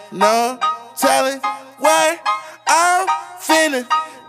no telling what I'm finna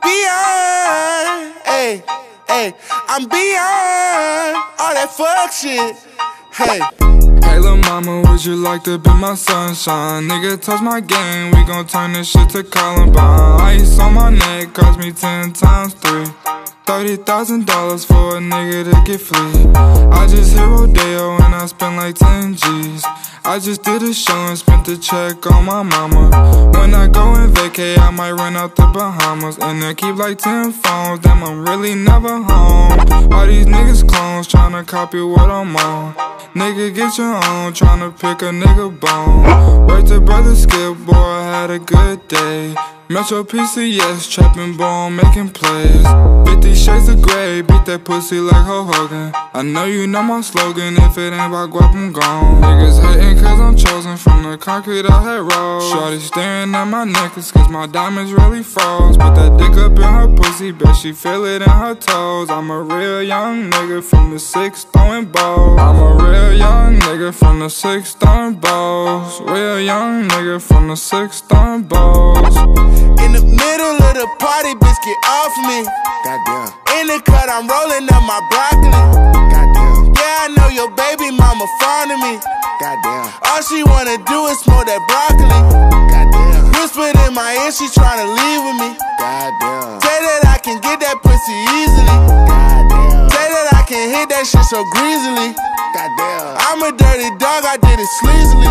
beyond. Hey, hey, I'm beyond all that fuck shit. Hey. Hey lil' mama, would you like to be my sunshine? Nigga, touch my game, we gon' turn this shit to Columbine. Ice on my neck cost me 10 times 3. $30,000 for a nigga to get free. I just hit Rodeo and I spent like 10 G's. I just did a show and spent the check on my mama. When I go and vacay, I might run out the Bahamas. And I keep like 10 phones, damn I'm really never home. All these niggas clones tryna copy what I'm on. Nigga get your own, tryna pick a nigga bone. Word to brother Skip, boy I had a good day. Metro PCS, trapping bone, making plays. 50 shades of gray, beat that pussy like Hulk Hogan. I know you know my slogan, if it ain't about guap, I'm gone. Niggas hating cause I'm chosen from the concrete I had rolled. Shorty staring at my necklace cause my diamonds really froze. Put that dick up in her pussy, bet she feel it in her toes. I'm a real young nigga from the 6 throwing balls. I'm a real young nigga from the 6 throwing balls. Real young nigga from the 6 throwing balls. In the middle of the party, bitch, get off me. Goddamn. In the cut, I'm rolling up my broccoli. Goddamn. Yeah, I know your baby mama fond of me. Goddamn. All she wanna do is smoke that broccoli. Goddamn. Whispered in my ear, she tryna leave with me. Goddamn. Say that I can get that pussy easily. Goddamn. Say that I can hit that shit so greasily. Goddamn. I'm a dirty dog, I did it sleazily.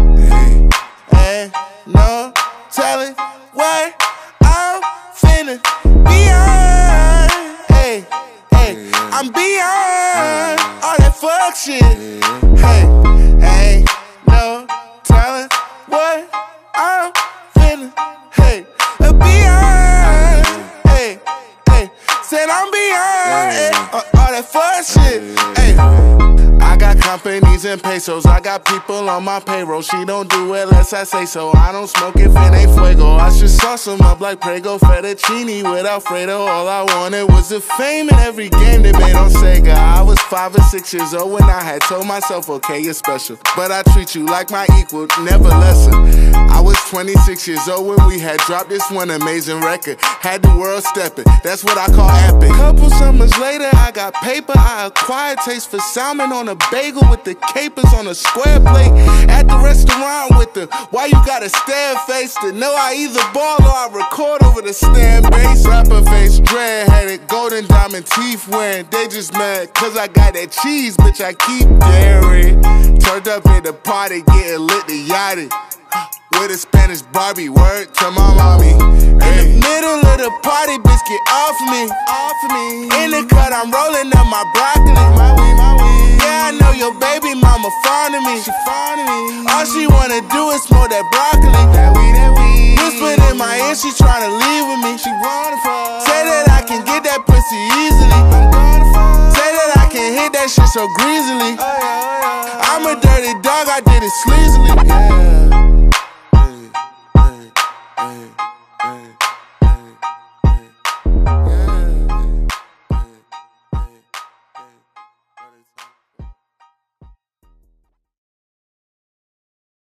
Hey, no telling what I'm finna beyond. Hey, hey, I'm beyond all that fuck shit. Hey, hey, no telling what I'm finna, hey, beyond. Hey, hey, said I'm beyond all that fuck shit. Hey. I got companies and pesos, I got people on my payroll. She don't do it unless I say so. I don't smoke if it ain't fuego. I should sauce them up like Prego, fettuccine with Alfredo. All I wanted was the fame in every game they made on Sega. I was 5 or 6 years old when I had told myself, okay, you're special, but I treat you like my equal, never lesser. I was 26 years old when we had dropped this one amazing record. Had the world stepping, that's what I call epic. Couple summers later, I got paper. I acquired taste for salmon on a bagel with the capers on a square plate. At the restaurant with the why you gotta stare face to know I either ball or I record over the stand bass. Rapper face, dread-headed, golden diamond teeth wearing. They just mad cause I got that cheese, bitch, I keep daring. Turned up at the party, getting lit to yachty. With a Spanish Barbie, word to my mommy. In the middle of the party, bitch, get off me. In the cut, I'm rolling up my broccoli. Yeah, I know your baby mama fond of me. All she wanna do is smoke that broccoli. Whispered in my ear, she tryna leave with me. Say that I can get that pussy easily. Say that I can hit that shit so greasily. I'm a dirty dog, I did it sleazily. Yeah.